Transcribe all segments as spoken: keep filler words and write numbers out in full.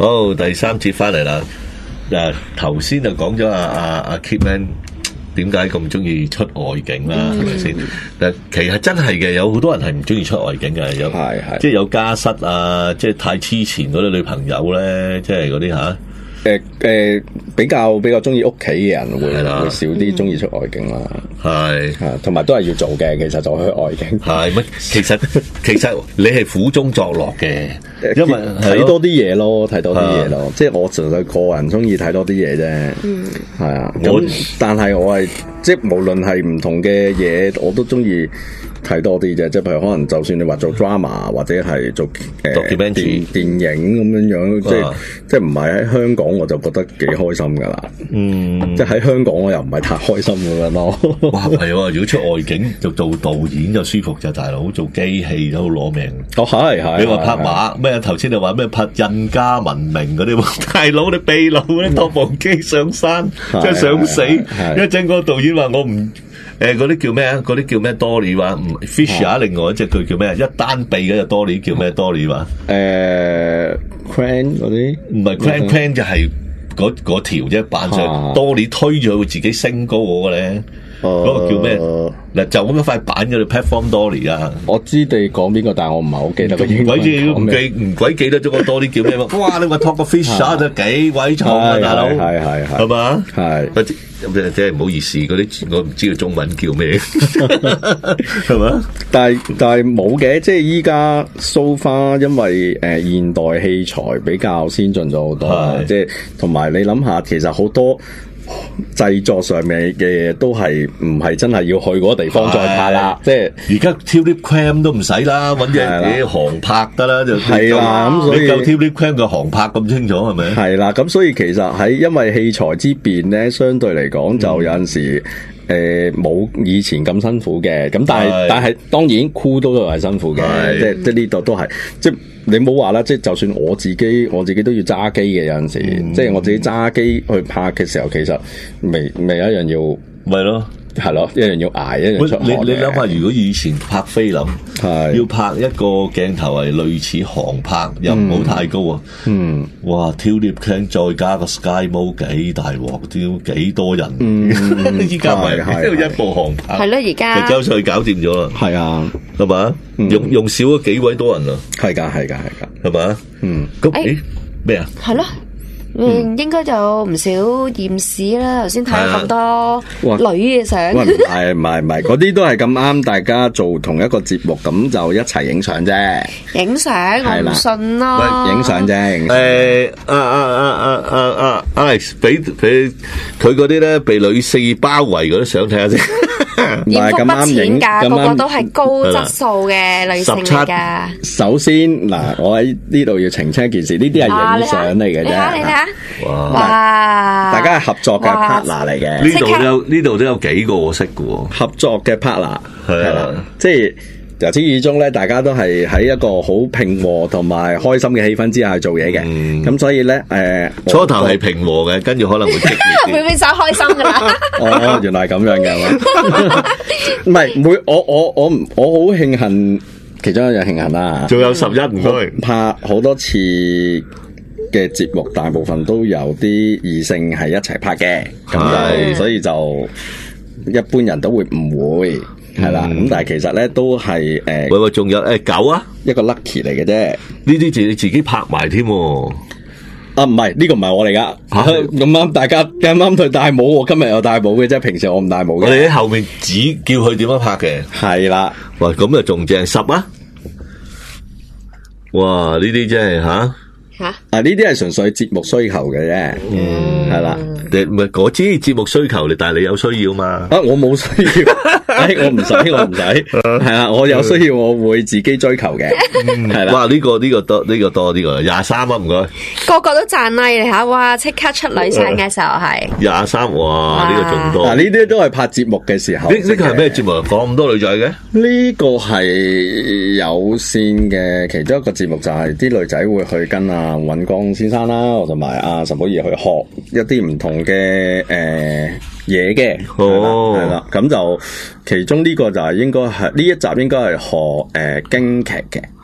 好，第三節翻嚟啦。誒，頭先就講咗阿阿阿 Kitman 點解咁中意出外景啦，係咪先？但其實真係嘅，有好多人係唔中意出外景嘅，有係係即係有家室啊，即係太黐纏嗰啲女朋友咧，即係嗰啲吓。 誒誒，比較比較中意屋企嘅人會係啦會少啲中意出外景啦， 係係同埋都係要做嘅，其實就去外景係乜？其實其實你係苦中作樂嘅，因為睇多啲嘢咯，睇多啲嘢咯，即係我純粹個人中意睇多啲嘢啫， 嗯， 係啊，咁但係我係即係無論係唔同嘅嘢，我都中意睇多啲啫，即係譬如可能就算你話做 drama 或者係做誒電電影咁樣樣，即係即係唔係喺香港我就覺得幾開心噶啦，嗯，即係喺香港我又唔係太開心咁樣咯。哇， 係喎，如果出外景就做導演就舒服就大佬，做機器都好攞命。 哦，係係。 你話拍馬咩？頭先你話咩拍印加文明嗰啲，大佬你秘魯咧拖部機上山，真係想死。一陣個導演話我唔。誒，嗰啲叫咩啊？嗰啲叫咩 Dolly 話唔 Fisher， 另外一隻佢叫咩？一單臂嗰隻 Dolly 叫咩 Dolly 話？ 誒 Crane 嗰啲唔係 Crane Crane 就係嗰嗰條啫，扮上 Dolly 推咗佢自己升高嗰個咧，嗰個叫咩？嗱就咁一塊板嗰度 Platform Dolly 啊！ 我知你講邊個，但係我唔係好記得。 唔鬼記唔記唔鬼記得咗個 Dolly 叫咩？哇！你話托個 Fisher 就幾鬼重啊，大佬係係係係嘛？ 係。 咁即係唔好意思，嗰啲我唔知道中文叫咩，係嘛？ 但係但係冇嘅，即係依家 so far，因為誒、呃、現代器材比較先進咗好多，即係同埋你諗下，其實好多製作上面嘅嘢都係唔係真係要去嗰個地方再拍啦，即係而家 Tulip Cam 都唔使啦，揾啲嘢航拍得啦，就係啦。咁所以夠 Tulip Cam 嘅航拍咁清楚係咪？ 係啦，咁所以其實喺因為器材之變咧，相對嚟講就有陣時誒冇、呃、以前咁辛苦嘅，咁但係但係當然酷都都係辛苦嘅，即係即係呢度都係即係。你冇話啦，即係就算我自己，我自己都要揸機嘅有陣時，嗯、即係我自己揸機去拍嘅時候，其實未未一樣要， 咪咯， 係咯，一樣要捱，一樣出汗嘅。 你你諗下，如果以前拍菲林，係要拍一個鏡頭係類似航拍，又唔好太高啊，嗯，哇 ，Tulip Cam 再加個 Sky Mode 幾大鑊，都幾多人，依家咪一部航拍， 係咯，而家就周賽搞掂咗啦， 係啊， 係嘛？用用少咗幾位多人啊， 係噶係噶係噶， 係嘛？嗯，咁誒咩啊？ 係咯。嗯，應該就唔少驗視啦。頭先睇咗咁多女嘅相， 唔係唔係唔係，嗰啲都係咁啱，大家做同一個節目，咁就一齊影相啫。 影相我唔信咯， 影相啫。 誒，啊啊啊啊啊啊 Alex，俾俾佢嗰啲咧被女士包圍嗰啲相睇下先。 唔係咁啱影噶，個個都係高質素嘅女性嚟噶。 首先嗱，我喺呢度要澄清一件事，呢啲係影相嚟嘅啫。 你睇你睇下， 哇！大家係合作嘅 partner 嚟嘅。 呢度都有呢度都有幾個我識嘅喎， 合作嘅 partner 係啦， 即係。由始至終咧，大家都係喺一個好平和同埋開心嘅氣氛之下去做嘢嘅。咁、嗯、所以咧，誒、呃、初頭係平和嘅，跟住可能會激烈啲。 會變晒開心噶啦。 哦，原來係咁樣嘅。唔係，每我我我我好慶幸，其中一樣慶幸啦。 仲有十一唔該。 拍好多次嘅節目，大部分都有啲異性係一齊拍嘅，咁就所以就一般人都會唔會。係啦，咁、嗯、但係其實咧都係誒， 喂喂，仲有誒、欸、狗啊， 一個 lucky 嚟嘅啫。呢啲自己自己拍埋添。 啊，唔係呢個唔係我嚟噶，咁啱、啊、大家啱啱佢戴帽，我今日有戴帽嘅啫，平時我唔戴帽嘅。 我哋喺後面指叫佢點樣拍嘅。係啦， 喂，咁啊仲正十啊！哇，呢啲真係吓吓啊！呢啲係純粹節目需求嘅啫，嗯，係啦。 唔係嗰啲節目需求，你但係你有需要嘛？ 啊，我冇需要，哎、我唔使，我唔使，係啊，我有需要，我會自己追求嘅，係啦。哇， 呢、這個呢、這個多，呢、這個多，呢、這個廿三啊，唔該。 個個都讚啦，你吓，哇，即刻出女相嘅時候係廿三，哇，呢、這個仲多。 嗱，呢啲都係拍節目嘅時候。呢呢個係咩節目？講咁多女仔嘅？ 呢個係有線嘅其中一個節目，就係啲女仔會去跟阿尹光先生啦，同埋阿岑寶儀去學一啲唔同嘅誒嘢嘅，哦，係啦，咁就其中呢個就係應該係呢一集應該係學誒京劇嘅，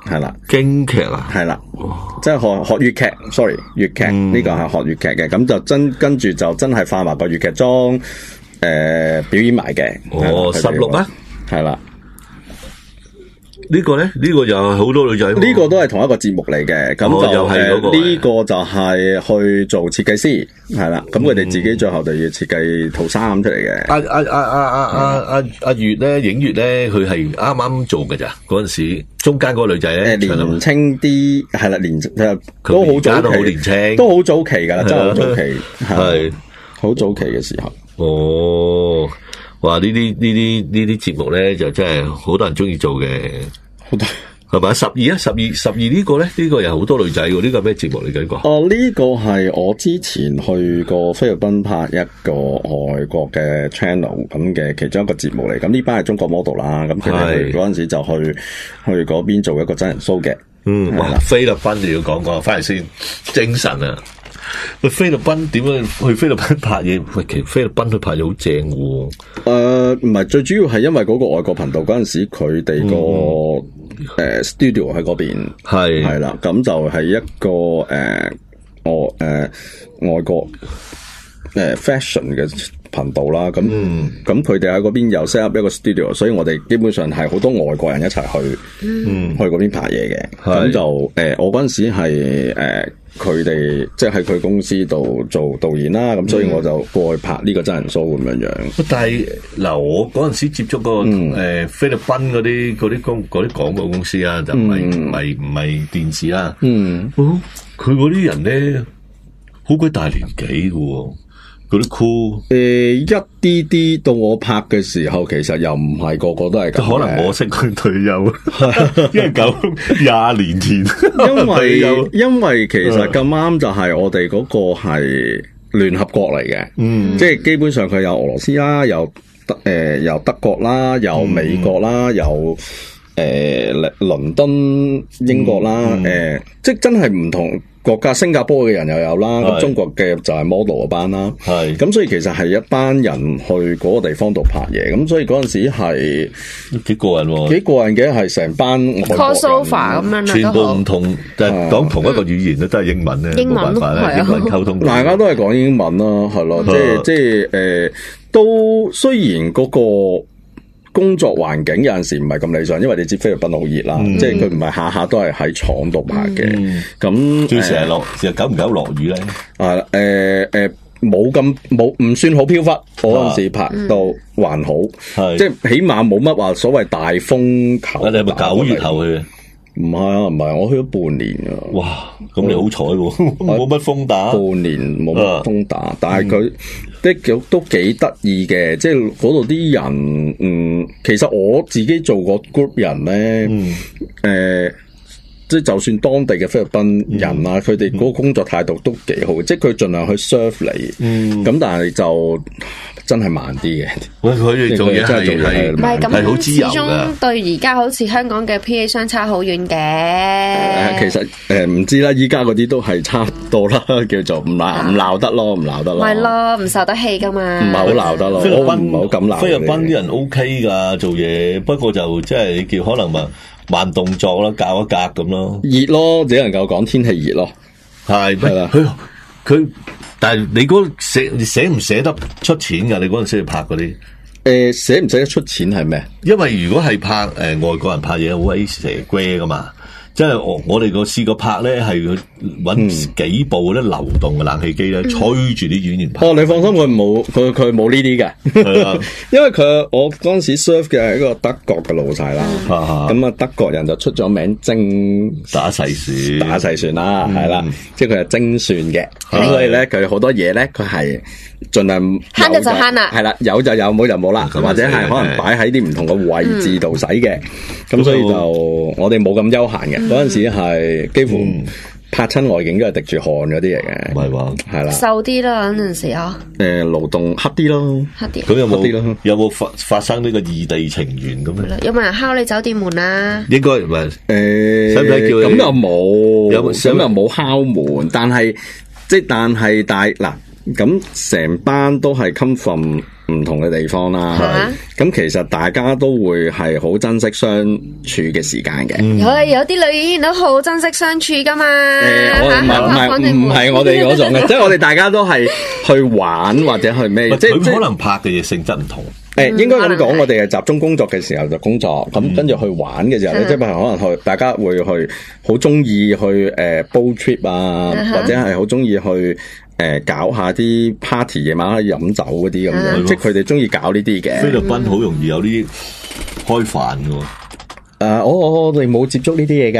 係啦， 京劇啊， 係啦，即係學學粵劇 ，sorry， 粵劇呢個係學粵劇嘅，咁就真跟住就真係化埋個粵劇妝，誒表演埋嘅。 哦，十六啊， 係啦。 呢個咧，呢個又係好多女仔。 呢個都係同一個節目嚟嘅，咁就又係嗰個呢個就係去做設計師，係啦。咁佢哋自己最後就要設計套衫出嚟嘅。 阿阿阿阿阿阿阿阿月咧，影月咧，佢係啱啱做嘅咋嗰陣時，中間嗰個女仔咧， 誒年青啲，係啦，年都好早期， 都好年青， 都好早期噶啦，真係好早期， 係好早期嘅時候。 哦。哇！呢啲呢啲呢啲節目咧，就真係好多人中意做嘅， 好多係咪？十二啊，十二十二呢個咧，呢、呢個又好多女仔喎。呢、呢個咩節目嚟嘅？呢個哦，呢、呢個係我之前去過菲律賓拍一個外國嘅 channel 咁嘅其中一個節目嚟。咁呢班係中國 model 啦，咁佢哋嗰陣時就去去嗰邊做一個真人 show 嘅。 嗯，哇！菲律賓就要講講，翻嚟先精神啊！去菲律賓點樣去菲律賓拍嘢？喂，其實菲律賓去拍嘢好正喎。 誒，唔係最主要係因為嗰個外國頻道嗰陣時佢哋個誒 studio 喺嗰邊係係啦，咁就係一個誒、呃、我誒、呃、外國誒、呃、fashion 嘅頻道啦。咁咁佢哋喺嗰邊有 set up 一個 studio， 所以我哋基本上係好多外國人一齊去、嗯、去嗰邊拍嘢嘅。咁就誒、呃、我嗰陣時係誒。呃佢哋即係喺佢公司度做導演啦，咁所以我就過去拍呢個真人 show 咁樣樣。 但係嗱，我嗰陣時接觸個誒、呃、菲律賓嗰啲嗰啲公嗰啲廣告公司啊，就唔係唔係唔係電視啦。嗯，佢嗰啲人咧好鬼大年紀嘅喎。嗰啲 cool， 誒一啲啲到我拍嘅時候，其實又唔係個個都係咁。 可能我識佢退休，因為九廿年前， 因為因為其實咁啱就係我哋嗰個係聯合國嚟嘅，嗯，即係基本上佢有俄羅斯啦，有德誒有德國啦，有美國啦，嗯、有誒倫敦英國啦，誒、嗯呃、即係真係唔同。國家新加坡嘅人又有啦，咁中國嘅就係 model 嗰班啦，係咁所以其實係一班人去嗰個地方度拍嘢，咁所以嗰陣時係幾過癮喎， 幾過癮嘅係成班 crossover 咁樣， 全部唔同，但係講同一個語言咧，都係英文咧， 英文咯，係啊， 英文溝通， 大家都係講英文啦，係咯，即係即係誒，都雖然嗰個工作環境有陣時唔係咁理想，因為你知菲律賓好熱啦，嗯、即係佢唔係下下都係喺廠度拍嘅。咁最成日落，成日久唔久落雨咧？ 啊誒誒，冇咁冇唔算好飄忽，嗰陣時拍到還好，啊、即係起碼冇乜話所謂大風球。 你係咪九月頭去嘅？ 唔係啊，唔係，我去咗半年啊。 哇，咁你好彩喎，冇乜風打。半年冇乜風打，啊、但係佢的都幾得意嘅，即係嗰度啲人，嗯，其實我自己做過 group 人咧，誒、嗯。呃即係就算當地嘅菲律賓人啊，佢哋嗰個工作態度都幾好，即係佢盡量去 serve 你，咁但係就真係慢啲嘅。喂， 佢哋做嘢係係唔係咁， 係好自由㗎。 始終對而家好似香港嘅 P A 相差好遠嘅。 其實誒唔知啦，依家嗰啲都係差唔多啦，叫做唔鬧唔鬧得咯，唔鬧得咯。 係咯，唔受得氣㗎嘛。 唔係好鬧得咯。菲律賓唔係好敢鬧。 菲律賓啲人 OK 㗎，做嘢，不過就即係叫可能話。慢動作咯，教一格咁咯， 熱咯，只能夠講天氣熱咯， 係係啦。佢佢，但係你嗰寫寫唔寫得出錢噶？你嗰陣時去拍嗰啲， 誒，寫唔寫得出錢係咩？ 因為如果係拍誒、呃、外國人拍嘢，好鬼蛇龜噶嘛。即係我我哋個試過拍咧，係揾幾部嗰啲流動嘅冷氣機咧，吹住啲演員拍。 哦，你放心，佢冇佢佢冇呢啲嘅，因為佢我嗰陣時 serve 嘅係一個德國嘅老細啦。咁啊，德國人就出咗名精打細算， 打細算啦，係啦，即係佢係精算嘅。咁所以咧，佢好多嘢咧，佢係盡量慳就就慳啦。 係啦，有就有，冇就冇啦，或者係可能擺喺啲唔同嘅位置度使嘅。咁所以就我哋冇咁悠閒嘅。嗰陣時係幾乎拍親外景都係滴住汗嗰啲嚟嘅， 唔係話係啦， 瘦啲啦嗰陣時啊， 誒勞動黑啲咯， 黑啲。 咁有冇有冇發發生呢個異地情緣咁咧？ 有冇人敲你酒店門啊？ 應該唔係，誒， 使唔使叫？咁又冇，有咁又冇敲門，但係即係但係但係嗱，咁成班都係 come from 唔同嘅地方啦。咁其實大家都會係好珍惜相處嘅時間嘅。 有有啲女演員都好珍惜相處噶嘛。 誒，我唔係唔係唔係我哋嗰種嘅，即係我哋大家都係去玩或者去咩，即係可能拍嘅嘢性質唔同。 誒，應該咁講，我哋係集中工作嘅時候就工作，咁跟住去玩嘅時候咧，即係譬如可能去，大家會去好中意去誒 boat trip 啊，或者係好中意去誒搞下啲 party 夜晚去飲酒嗰啲咁樣，即係佢哋中意搞呢啲嘅。 菲律賓好容易有啲開飯嘅。 誒，我我我哋冇接觸呢啲嘢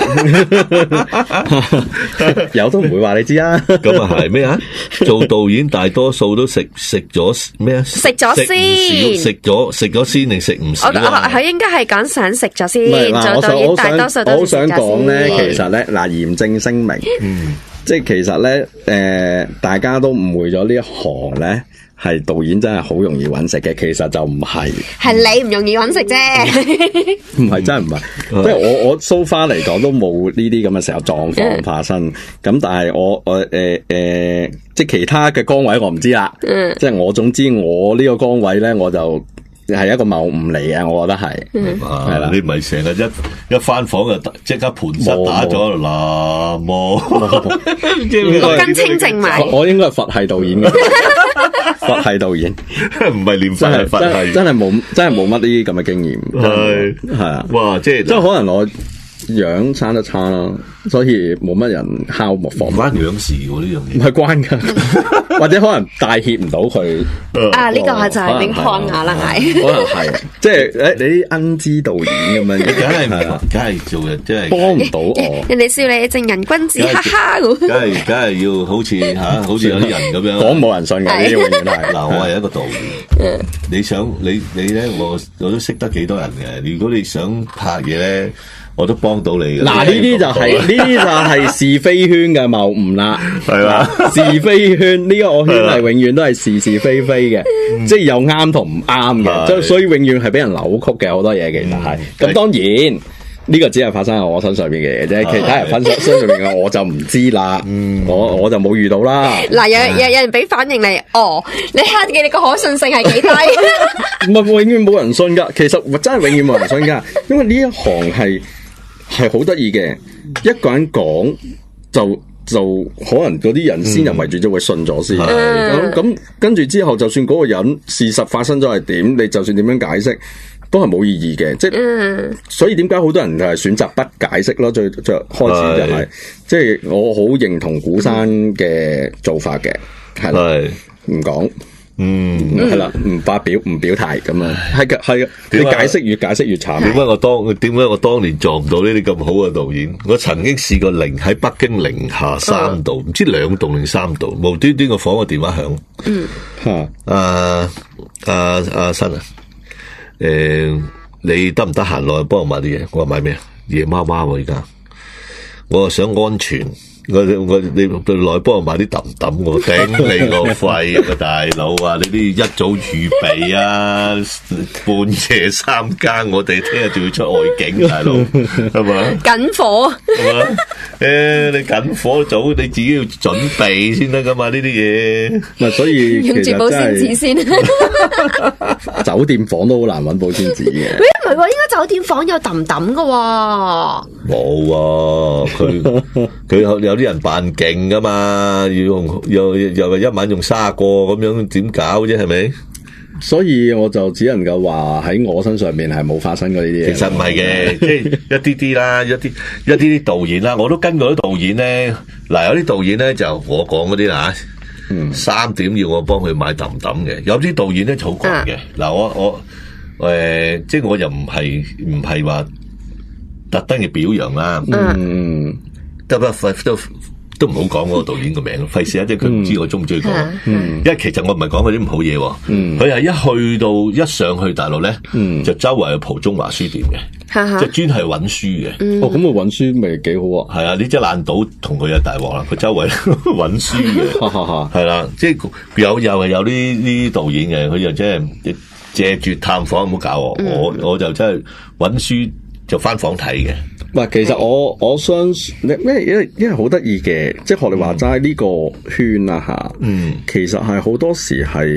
噶，有都唔會話你知啊。 咁啊係咩啊？做導演大多數都食食咗咩啊？ 食咗先， 食咗食咗先定食唔少啊？ 佢應該係講想食咗先。 做導演大多數都食咗先。我想講咧，其實咧嗱，嚴正聲明，嗯，即係其實咧，誒，大家都誤會咗呢一行咧。係導演真係好容易揾食嘅，其實就唔係， 係你唔容易揾食啫。 唔係真係唔係，即係我我 so far 嚟講都冇呢啲咁嘅時候狀況發生。咁但係我我誒誒、呃，即係其他嘅崗位我唔知啦。嗯，即係我總之我呢個崗位咧，我就係一個謬誤嚟嘅，我覺得係。 嗯，係啦，你唔係成日一一翻房就即刻盤實打咗啦，冇六根清淨埋。 我應該係佛系導演嘅。佛系導演唔係念佛係佛系， 真係冇真係冇乜呢啲咁嘅經驗，係係啊， 哇！即係即係可能我樣生得差啦，所以冇乜人敲木房。 唔關樣事喎呢樣嘢， 唔係關噶，或者可能帶挈唔到佢。 啊，呢個係就係點抗壓啦，係可能係，即係誒你啲恩知導演咁樣， 梗係梗係做嘅，即係幫唔到我。 人哋笑你正人君子，哈哈咁。 梗係梗係要好似吓，好似有啲人咁樣講冇人信嘅呢啲永遠係。 嗱，我係一個導演，你想你你咧，我我都識得幾多人嘅。如果你想拍嘢咧，我都幫到你嘅。嗱，呢啲就係呢啲就係是非圈嘅謬誤啦，係嘛？是非圈呢個我圈係永遠都係是是非非嘅，即係有啱同唔啱嘅，即係所以永遠係俾人扭曲嘅好多嘢，其實係。咁當然呢個只係發生喺我身上邊嘅嘢啫，其他人分身上邊嘅我就唔知啦。我我就冇遇到啦。嗱， 有有有人俾反應你，哦，你黑嘅你個可信性係幾低？ 唔係永遠冇人信噶，其實真係永遠冇人信噶，因為呢一行係。係好得意嘅，一個人講就就可能嗰啲人先入為主就會信咗先。咁咁跟住之後，就算嗰個人事實發生咗係點，你就算點樣解釋都係冇意義嘅。即係、嗯、所以點解好多人係選擇不解釋咯？最最開始就係、是，即係我好認同古山嘅做法嘅，係啦，唔講。嗯，係啦，唔發表唔表態咁啊，係嘅係嘅，你解釋越解釋越慘。 點解我當點解我當年撞唔到呢啲咁好嘅導演？我曾經試過零喺北京零下三度，唔、嗯、知兩度定三度，無端端個房個電話響。嗯，吓，阿阿阿新啊，誒、呃，你得唔得閒落去幫我買啲嘢？我話買咩啊？夜媽媽喎，而家我想安全。我我你來幫我買啲揼揼，我頂你個肺啊大佬啊！你啲一早預備啊，半夜三更，我哋聽日仲要出外景，大佬係嘛？ 緊火係嘛？誒，你緊火早，你自己要準備先得噶嘛？呢啲嘢， 咪所以用住保鮮紙先。 酒店房都好難揾保鮮紙嘅。 喂，唔係喎，應該酒店房有揼揼噶喎。 冇啊，佢佢有有啲人扮勁噶嘛，要用又又一晚用卅個咁樣，點搞啫？係咪？ 所以我就只能夠話喺我身上面係冇發生過呢啲嘢。 其實唔係嘅，即係一啲啲啦，一啲一啲啲導演啦，我都跟過啲導演咧。嗱，有啲導演咧就我講嗰啲啊，嗯，三點要我幫佢買揼揼嘅。有啲導演咧就好講嘅。嗱、啊，我我誒、呃，即係我又唔係唔係話特登嘅表揚啦。嗯，得不費都。都唔好講嗰個導演個名，費事啊！即係佢唔知我中唔中意講，因為其實我唔係講佢啲唔好嘢，佢係、嗯、一去到一上去大陸咧，嗯、就周圍去蒲中華書店嘅，嗯、即係專係揾書嘅。 嗯、哦，咁佢揾書咪幾好啊？ 係啊，呢隻爛島同佢有大鑊啦，佢周圍揾書嘅，係啦，即係有又係有呢啲導演嘅，佢又真係借住探訪唔好搞我，嗯、我我就真係揾書就翻房睇嘅。 唔係，其實我我相信，因為因為因為好得意嘅，即係學你話齋呢個圈啊吓，嗯，其實係好多時係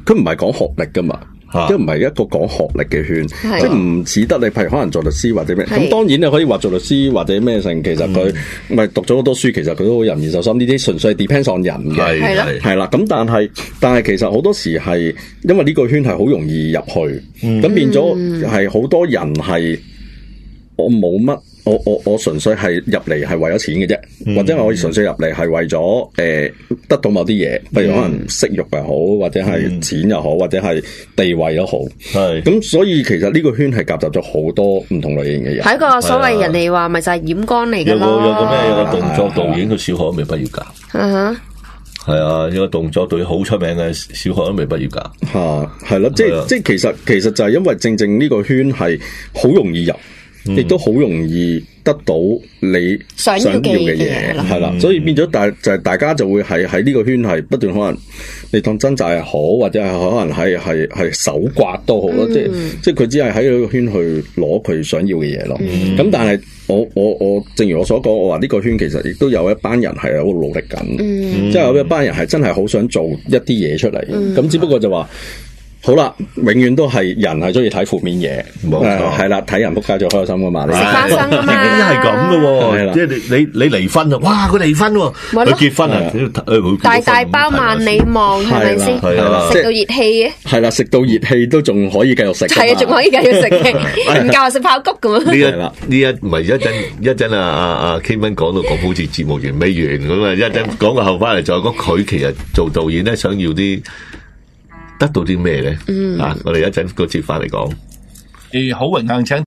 佢唔係講學歷噶嘛。即係唔係一個講學歷嘅圈，即係唔似得你，譬如可能做律師或者咩，咁當然你可以話做律師或者咩性，其實佢咪、嗯、讀咗好多書，其實佢都好仁義受心，呢啲純粹係 depends on 人嘅，係啦，係啦。咁但係但係其實好多時係因為呢個圈係好容易入去，咁、嗯、變咗係好多人係我冇乜。我我我純粹係入嚟係為咗錢嘅啫，嗯、或者我純粹入嚟係為咗誒、呃、得到某啲嘢，譬如可能色欲又好，或者係錢又好，或者係地位都好。係咁、嗯，所以其實呢個圈係夾雜咗好多唔同類型嘅人。係一個所謂人哋話咪就係染缸嚟嘅咯。有個有個咩有個動作導演，佢小學都未畢業㗎。嗯哼。係啊，有個動作導演好出名嘅，小學都未畢業㗎。嚇，係咯，即係即係其實其實就係因為正正呢個圈係好容易入。亦都好容易得到你想要嘅嘢，係啦，所以變咗大就係大家就會係喺呢個圈係不斷可能你當掙扎又好，或者係可能係係係手刮都好咯、嗯，即係即係佢只係喺呢個圈去攞佢想要嘅嘢咯。咁、嗯、但係我我我正如我所講，我話呢個圈其實亦都有一班人係喺度努力緊，嗯、即係有一班人係真係好想做一啲嘢出嚟，咁、嗯、只不過就話。好啦，永遠都係人係中意睇負面嘢，冇錯，係啦，睇人仆街最開心噶嘛，食花生啊嘛，係咁噶喎，即係你你你離婚啊，哇佢離婚喎，佢結婚啊，大大包萬里望係咪先？食到熱氣嘅，係啦，食到熱氣都仲可以繼續食，係啊，仲可以繼續食嘅，唔夠食爆谷咁啊！呢一呢一唔係一陣一陣啊啊啊 K 文講到講好似節目完未完咁啊，一陣講個後翻嚟再講佢其實做導演咧想要啲。得到啲咩咧？嗯，啊，我哋一陣個節翻嚟講。誒，好榮幸請。